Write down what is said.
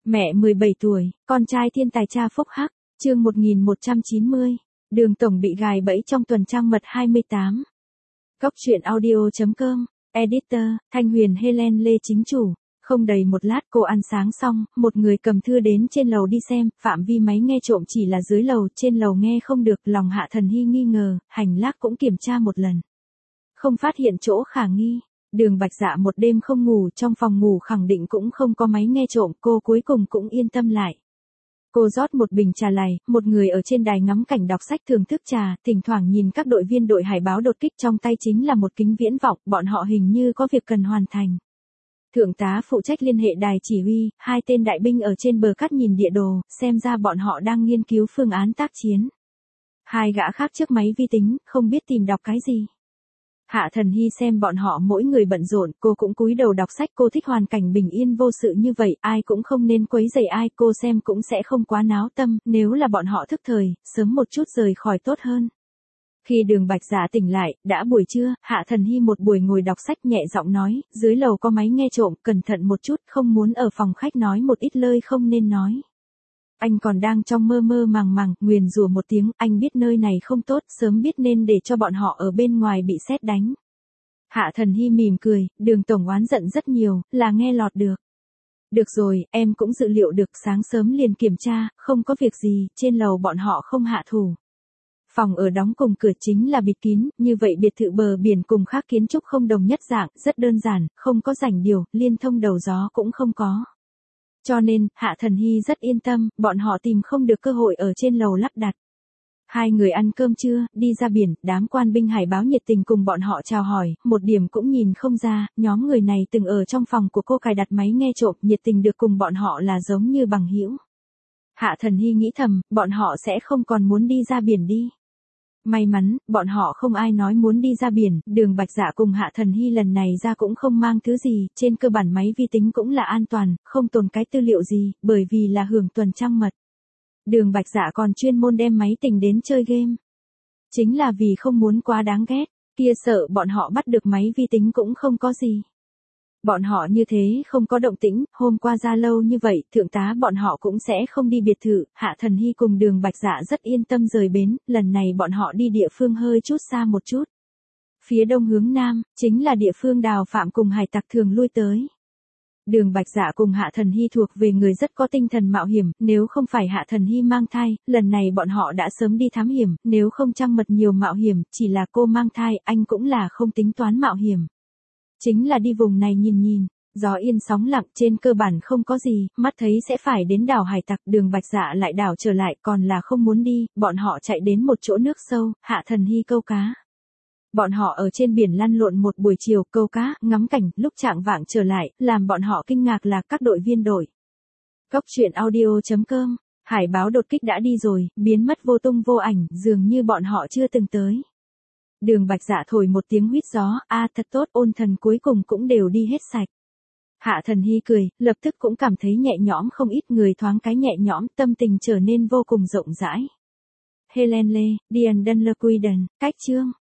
Mẹ 17 tuổi, con trai thiên tài cha phúc hắc, chương 1190. Đường Tổng bị gài bẫy trong tuần trăng mật 28. Góc truyện audio.com, Editor, Thanh Huyền Helen Lê chính chủ. Không đầy một lát cô ăn sáng xong, một người cầm thư đến trên lầu đi xem, phạm vi máy nghe trộm chỉ là dưới lầu, trên lầu nghe không được, lòng Hạ Thần Hy nghi ngờ, hành lác cũng kiểm tra một lần. Không phát hiện chỗ khả nghi. Đường Bạch Dạ một đêm không ngủ, trong phòng ngủ khẳng định cũng không có máy nghe trộm, cô cuối cùng cũng yên tâm lại. Cô rót một bình trà lày, một người ở trên đài ngắm cảnh đọc sách thưởng thức trà, thỉnh thoảng nhìn các đội viên đội hải báo đột kích, trong tay chính là một kính viễn vọng, bọn họ hình như có việc cần hoàn thành. Thượng tá phụ trách liên hệ đài chỉ huy, hai tên đại binh ở trên bờ cát nhìn địa đồ, xem ra bọn họ đang nghiên cứu phương án tác chiến. Hai gã khác trước máy vi tính, không biết tìm đọc cái gì. Hạ Thần Hy xem bọn họ mỗi người bận rộn, cô cũng cúi đầu đọc sách, cô thích hoàn cảnh bình yên vô sự như vậy, ai cũng không nên quấy rầy ai, cô xem cũng sẽ không quá náo tâm, nếu là bọn họ thức thời, sớm một chút rời khỏi tốt hơn. Khi Đường Bạch Dạ tỉnh lại, đã buổi trưa, Hạ Thần Hy một buổi ngồi đọc sách nhẹ giọng nói, dưới lầu có máy nghe trộm, cẩn thận một chút, không muốn ở phòng khách nói một ít lời không nên nói. Anh còn đang trong mơ mơ màng màng, nguyền rủa một tiếng, anh biết nơi này không tốt, sớm biết nên để cho bọn họ ở bên ngoài bị sét đánh. Hạ Thần Hy mỉm cười, Đường Tổng oán giận rất nhiều, là nghe lọt được. Được rồi, em cũng dự liệu được, sáng sớm liền kiểm tra, không có việc gì, trên lầu bọn họ không hạ thủ. Phòng ở đóng cùng cửa chính là bịt kín, như vậy biệt thự bờ biển cùng khác kiến trúc không đồng nhất dạng, rất đơn giản, không có rảnh điều, liên thông đầu gió cũng không có. Cho nên, Hạ Thần Hy rất yên tâm, bọn họ tìm không được cơ hội ở trên lầu lắp đặt. Hai người ăn cơm trưa, đi ra biển, đám quan binh hải báo nhiệt tình cùng bọn họ chào hỏi, một điểm cũng nhìn không ra, nhóm người này từng ở trong phòng của cô cài đặt máy nghe trộm, nhiệt tình được cùng bọn họ là giống như bằng hữu. Hạ Thần Hy nghĩ thầm, bọn họ sẽ không còn muốn đi ra biển đi. May mắn, bọn họ không ai nói muốn đi ra biển, Đường Bạch Dạ cùng Hạ Thần Hy lần này ra cũng không mang thứ gì, trên cơ bản máy vi tính cũng là an toàn, không tồn cái tư liệu gì, bởi vì là hưởng tuần trăng mật. Đường Bạch Dạ còn chuyên môn đem máy tính đến chơi game. Chính là vì không muốn quá đáng ghét, kia sợ bọn họ bắt được máy vi tính cũng không có gì. Bọn họ như thế không có động tĩnh, hôm qua ra lâu như vậy, thượng tá bọn họ cũng sẽ không đi biệt thự, Hạ Thần Hy cùng Đường Bạch Dạ rất yên tâm rời bến, lần này bọn họ đi địa phương hơi chút xa một chút. Phía đông hướng nam, chính là địa phương Đào Phạm cùng hải tặc thường lui tới. Đường Bạch Dạ cùng Hạ Thần Hy thuộc về người rất có tinh thần mạo hiểm, nếu không phải Hạ Thần Hy mang thai, lần này bọn họ đã sớm đi thám hiểm, nếu không trăng mật nhiều mạo hiểm, chỉ là cô mang thai, anh cũng là không tính toán mạo hiểm. Chính là đi vùng này nhìn nhìn, gió yên sóng lặng, trên cơ bản không có gì, mắt thấy sẽ phải đến đảo hải tặc, Đường Bạch Dạ lại đảo trở lại, còn là không muốn đi, bọn họ chạy đến một chỗ nước sâu, Hạ Thần Hy câu cá. Bọn họ ở trên biển lăn lộn một buổi chiều, câu cá, ngắm cảnh, lúc chạng vạng trở lại, làm bọn họ kinh ngạc là các đội viên đội. Góc truyện audio.com, hải báo đột kích đã đi rồi, biến mất vô tung vô ảnh, dường như bọn họ chưa từng tới. Đường Bạch Dạ thổi một tiếng huýt gió, thật tốt, ôn thần cuối cùng cũng đều đi hết sạch. Hạ Thần Hy cười, lập tức cũng cảm thấy nhẹ nhõm không ít, người thoáng cái nhẹ nhõm, tâm tình trở nên vô cùng rộng rãi. Helen Lê, Diane Dunlop, cách chương.